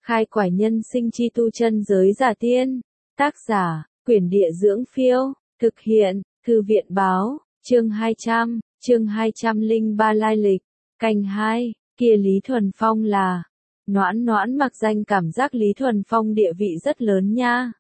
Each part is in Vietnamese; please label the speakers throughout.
Speaker 1: Khai quải nhân sinh chi tu chân giới giả tiên. Tác giả, Quyển Địa Dưỡng Phiêu. Thực hiện, Thư viện Báo. Chương 203 lai lịch. Canh 2, kia Lý Thuần Phong là. Noãn Noãn mặc danh cảm giác Lý Thuần Phong địa vị rất lớn nha.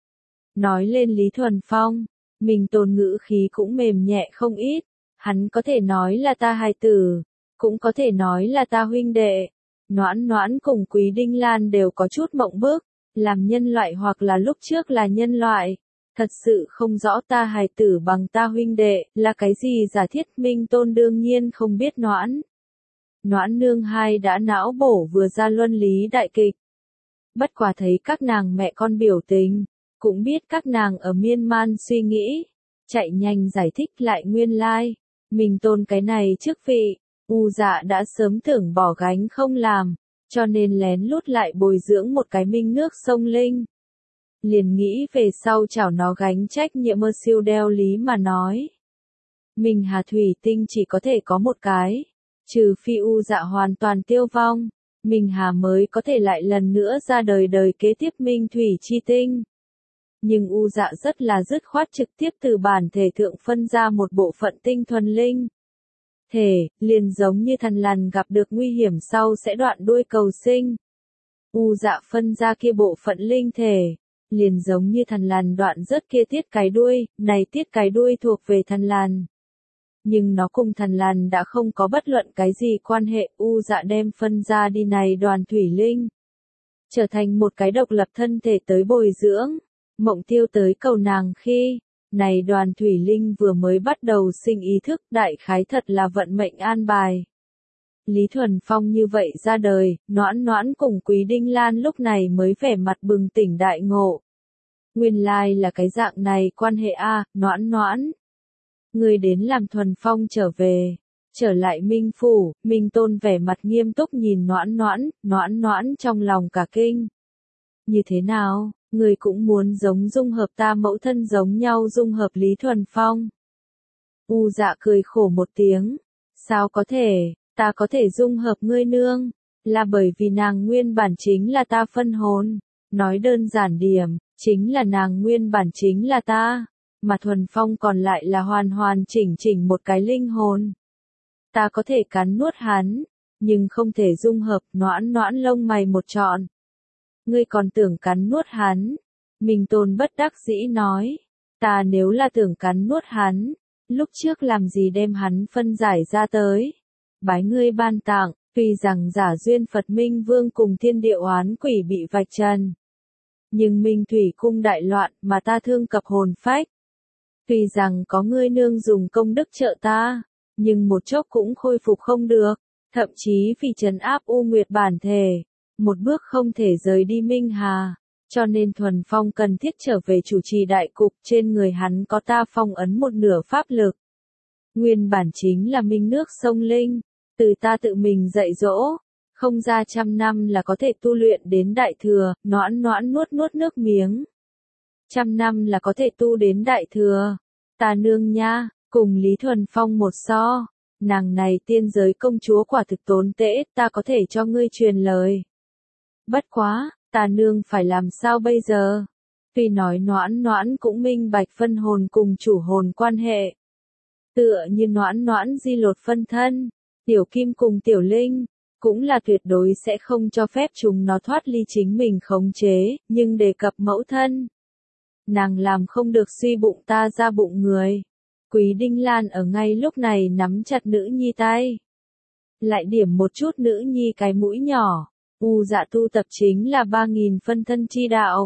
Speaker 1: Nói lên Lý Thuần Phong, mình Tôn ngữ khí cũng mềm nhẹ không ít. Hắn có thể nói là ta hài tử, cũng có thể nói là ta huynh đệ. Noãn Noãn cùng Quý Đinh Lan đều có chút mộng bức, làm nhân loại hoặc là lúc trước là nhân loại. Thật sự không rõ ta hài tử bằng ta huynh đệ, là cái gì giả thiết. Minh Tôn đương nhiên không biết Noãn. Noãn nương hai đã não bổ vừa ra luân lý đại kịch. Bất quá thấy các nàng mẹ con biểu tình, cũng biết các nàng ở miên man suy nghĩ, chạy nhanh giải thích lại nguyên lai. Minh Tôn cái này chức vị, U Dạ đã sớm tưởng bỏ gánh không làm, cho nên lén lút lại bồi dưỡng một cái minh nước sông Linh. Liền nghĩ về sau chảo nó gánh trách nhiệm mơ siêu đeo lý mà nói. Minh Hà Thủy Tinh chỉ có thể có một cái, trừ phi U Dạ hoàn toàn tiêu vong, Minh Hà mới có thể lại lần nữa ra đời đời kế tiếp Minh Thủy Chi Tinh. Nhưng U Dạ rất là dứt khoát trực tiếp từ bản thể thượng phân ra một bộ phận tinh thuần linh. Thể, liền giống như thần lằn gặp được nguy hiểm sau sẽ đoạn đuôi cầu sinh. U Dạ phân ra kia bộ phận linh thể, liền giống như thần lằn đoạn rớt kia tiết cái đuôi, này tiết cái đuôi thuộc về thần lằn. Nhưng nó cùng thần lằn đã không có bất luận cái gì quan hệ. U Dạ đem phân ra đi này đoàn thủy linh, trở thành một cái độc lập thân thể tới bồi dưỡng. Mộng Tiêu tới cầu nàng khi, này đoàn thủy linh vừa mới bắt đầu sinh ý thức, đại khái thật là vận mệnh an bài. Lý Thuần Phong như vậy ra đời, Noãn Noãn cùng Quý Đinh Lan lúc này mới vẻ mặt bừng tỉnh đại ngộ. Nguyên lai là cái dạng này quan hệ a. Noãn Noãn, người đến làm Thuần Phong trở về. Trở lại Minh Phủ, Minh Tôn vẻ mặt nghiêm túc nhìn Noãn Noãn trong lòng cả kinh. Như thế nào, người cũng muốn dung hợp ta mẫu thân giống nhau dung hợp Lý Thuần Phong. U Dạ cười khổ một tiếng. Sao có thể, ta có thể dung hợp ngươi nương, là bởi vì nàng nguyên bản chính là ta phân hồn. Nói đơn giản điểm, chính là nàng nguyên bản chính là ta, mà Thuần Phong còn lại là hoàn hoàn chỉnh một cái linh hồn. Ta có thể cắn nuốt hắn, nhưng không thể dung hợp. Noãn Noãn lông mày một trọn. Ngươi còn tưởng cắn nuốt hắn? Minh Tôn bất đắc dĩ nói. Ta nếu là tưởng cắn nuốt hắn, lúc trước làm gì đem hắn phân giải ra tới? Bái ngươi ban tặng, tuy rằng giả duyên Phật Minh Vương cùng thiên địa oán quỷ bị vạch trần. Nhưng Minh Thủy cung đại loạn mà ta thương cập hồn phách. Tuy rằng có ngươi nương dùng công đức trợ ta, nhưng một chốc cũng khôi phục không được, thậm chí vì trấn áp U Nguyệt bản thể, một bước không thể rời đi Minh Hà, cho nên Thuần Phong cần thiết trở về chủ trì đại cục. Trên người hắn có ta phong ấn một nửa pháp lực. Nguyên bản chính là minh nước sông Linh, từ ta tự mình dạy dỗ, không ra 100 năm là có thể tu luyện đến đại thừa. Noãn Noãn nuốt nước miếng. 100 năm là có thể tu đến đại thừa. Ta nương nha, cùng Lý Thuần Phong một so, nàng này tiên giới công chúa quả thực tốn tễ, ta có thể cho ngươi truyền lời. Bất quá, ta nương phải làm sao bây giờ? Tuy nói Noãn Noãn cũng minh bạch phân hồn cùng chủ hồn quan hệ. Tựa như Noãn Noãn di lột phân thân, Tiểu Kim cùng Tiểu Linh, cũng là tuyệt đối sẽ không cho phép chúng nó thoát ly chính mình khống chế, nhưng đề cập mẫu thân. Nàng làm không được suy bụng ta ra bụng người. Quý Đinh Lan ở ngay lúc này nắm chặt nữ nhi tay. Lại điểm một chút nữ nhi cái mũi nhỏ. U Dạ tu tập chính là 3.000 phân thân chi đạo.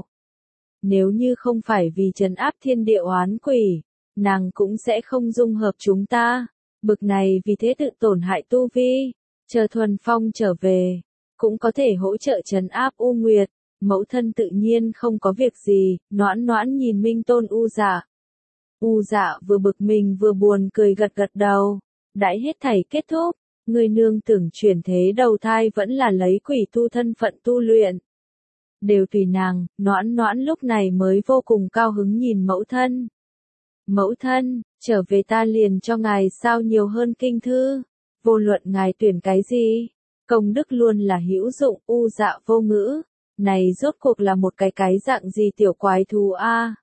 Speaker 1: Nếu như không phải vì trấn áp thiên địa oán quỷ, nàng cũng sẽ không dung hợp chúng ta. Bực này vì thế tự tổn hại tu vi. Chờ Thuần Phong trở về, cũng có thể hỗ trợ trấn áp U Nguyệt. Mẫu thân tự nhiên không có việc gì. Noãn Noãn nhìn Minh Tôn U Dạ. U Dạ vừa bực mình vừa buồn cười gật đầu. Đãi hết thảy kết thúc, người nương tưởng chuyển thế đầu thai vẫn là lấy quỷ tu thân phận tu luyện. Đều tùy nàng. Noãn Noãn lúc này mới vô cùng cao hứng nhìn mẫu thân. Mẫu thân, trở về ta liền cho ngài sao nhiều hơn kinh thư. Vô luận ngài tuyển cái gì, công đức luôn là hữu dụng. U Dạ vô ngữ. Này rốt cuộc là một cái dạng gì tiểu quái thú a?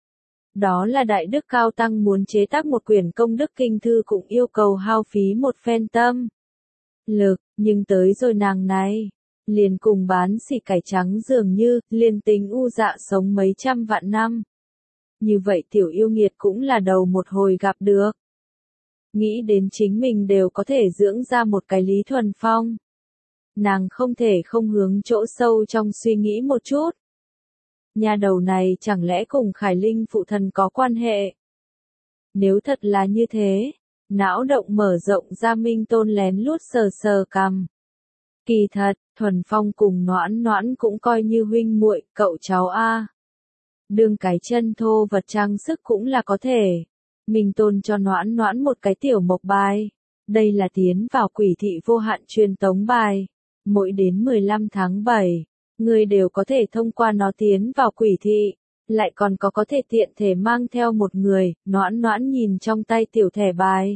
Speaker 1: Đó là Đại Đức Cao Tăng muốn chế tác một quyển công đức kinh thư cũng yêu cầu hao phí một phen tâm lực, nhưng tới rồi nàng này, liền cùng bán xỉ cải trắng dường như, liền tính u dạ sống mấy trăm vạn năm. Như vậy tiểu yêu nghiệt cũng là đầu một hồi gặp được. Nghĩ đến chính mình đều có thể dưỡng ra một cái Lý Thuần Phong. Nàng không thể không hướng chỗ sâu trong suy nghĩ một chút. Nhà đầu này chẳng lẽ cùng Khải Linh phụ thần có quan hệ? Nếu thật là như thế, não động mở rộng ra Minh Tôn lén lút sờ sờ cằm. Kỳ thật, Thuần Phong cùng Noãn Noãn cũng coi như huynh muội, cậu cháu a. Đương cái chân thô vật trang sức cũng là có thể. Minh Tôn cho Noãn Noãn một cái tiểu mộc bài. Đây là tiến vào quỷ thị vô hạn truyền tống bài. Mỗi đến 15 tháng 7, người đều có thể thông qua nó tiến vào quỷ thị. Lại còn có thể tiện thể mang theo một người. Noãn Noãn nhìn trong tay tiểu thẻ bài.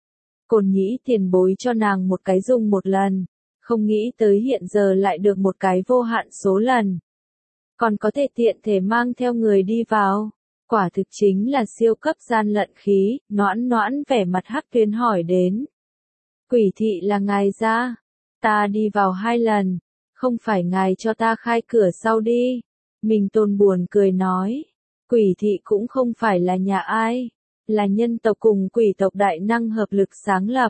Speaker 1: Cồn nhĩ tiền bối cho nàng một cái dùng một lần. Không nghĩ tới hiện giờ lại được một cái vô hạn số lần. Còn có thể tiện thể mang theo người đi vào. Quả thực chính là siêu cấp gian lận khí. Noãn Noãn vẻ mặt hắc tuyến hỏi đến. Quỷ thị là ngài ra. Ta đi vào 2 lần. Không phải ngài cho ta khai cửa sau đi. Minh Tôn buồn cười nói. Quỷ thị cũng không phải là nhà ai. Là nhân tộc cùng quỷ tộc đại năng hợp lực sáng lập.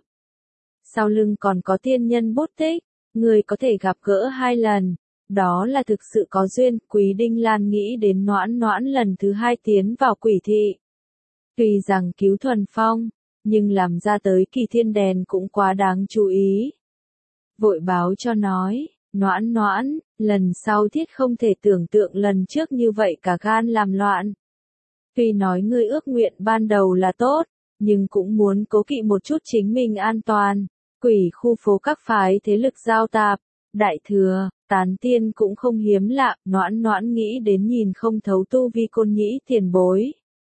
Speaker 1: Sau lưng còn có tiên nhân bút tích. Người có thể gặp gỡ 2 lần. Đó là thực sự có duyên. Quý Đinh Lan nghĩ đến Noãn Noãn lần thứ 2 tiến vào quỷ thị. Tuy rằng cứu Thuần Phong, nhưng làm ra tới Kỳ Thiên Đèn cũng quá đáng chú ý. Vội báo cho nói, Noãn Noãn, lần sau thiết không thể tưởng tượng lần trước như vậy cả gan làm loạn. Tuy nói ngươi ước nguyện ban đầu là tốt, nhưng cũng muốn cố kỵ một chút chính mình an toàn. Quỷ khu phố các phái thế lực giao tạp, đại thừa, tán tiên cũng không hiếm lạ. Noãn Noãn nghĩ đến nhìn không thấu tu vi Côn nhĩ tiền bối.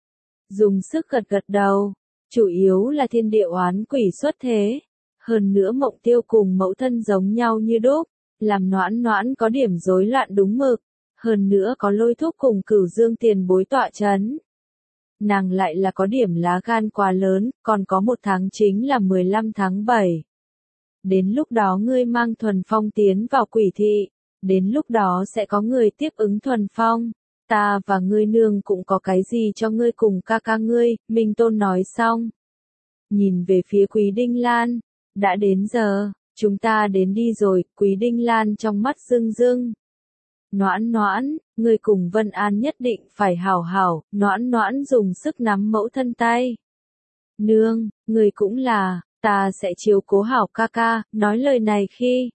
Speaker 1: Dùng sức gật gật đầu, chủ yếu là thiên địa oán quỷ xuất thế. Hơn nữa Mộng Tiêu cùng mẫu thân giống nhau như đúc, làm Noãn Noãn có điểm rối loạn đúng mực. Hơn nữa có Lôi Thúc cùng Cửu Dương tiền bối tọa chấn. Nàng lại là có điểm lá gan quá lớn, còn có 1 tháng chính là 15 tháng 7. Đến lúc đó ngươi mang Thuần Phong tiến vào quỷ thị, đến lúc đó sẽ có người tiếp ứng Thuần Phong. Ta và ngươi nương cũng có cái gì cho ngươi cùng ca ca ngươi, Minh Tôn nói xong. Nhìn về phía Quý Đinh Lan, đã đến giờ, chúng ta đến đi rồi. Quý Đinh Lan trong mắt rưng rưng. Noãn Noãn, ngươi cùng Vân An nhất định phải hảo hảo. Noãn Noãn dùng sức nắm mẫu thân tay. Nương, ngươi cũng là, ta sẽ chiếu cố hảo ca ca. Nói lời này khi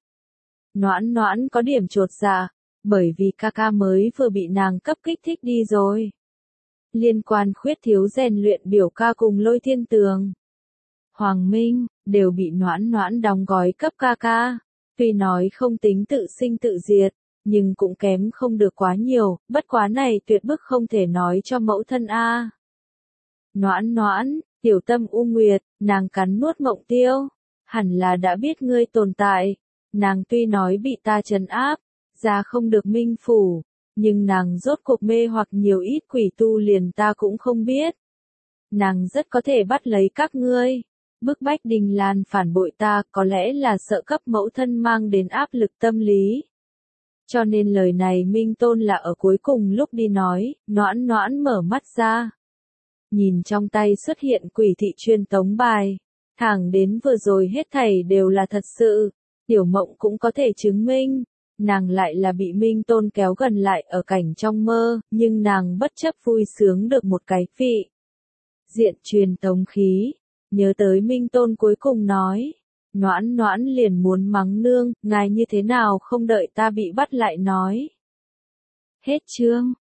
Speaker 1: Noãn Noãn có điểm chột dạ, bởi vì ca ca mới vừa bị nàng cấp kích thích đi rồi. Liên quan khuyết thiếu rèn luyện biểu ca cùng Lôi Thiên Tường, Hoàng Minh, đều bị Noãn Noãn đóng gói cấp ca ca. Tuy nói không tính tự sinh tự diệt, nhưng cũng kém không được quá nhiều, bất quá này tuyệt bức không thể nói cho mẫu thân a. Noãn Noãn, tiểu tâm U Nguyệt, nàng cắn nuốt Mộng Tiêu, hẳn là đã biết ngươi tồn tại. Nàng tuy nói bị ta trấn áp, ra không được minh phủ, nhưng nàng rốt cuộc mê hoặc nhiều ít quỷ tu liền ta cũng không biết. Nàng rất có thể bắt lấy các ngươi, bức bách Đình Lan phản bội ta, có lẽ là sợ cấp mẫu thân mang đến áp lực tâm lý. Cho nên lời này Minh Tôn là ở cuối cùng lúc đi nói. Noãn Noãn mở mắt ra, nhìn trong tay xuất hiện quỷ thị truyền tống bài, thẳng đến vừa rồi hết thảy đều là thật sự. Tiểu Mộng cũng có thể chứng minh, nàng lại là bị Minh Tôn kéo gần lại ở cảnh trong mơ, nhưng nàng bất chấp vui sướng được một cái vị diện truyền tống khí. Nhớ tới Minh Tôn cuối cùng nói, Noãn Noãn liền muốn mắng nương, ngài như thế nào không đợi ta bị bắt lại nói. Hết chương.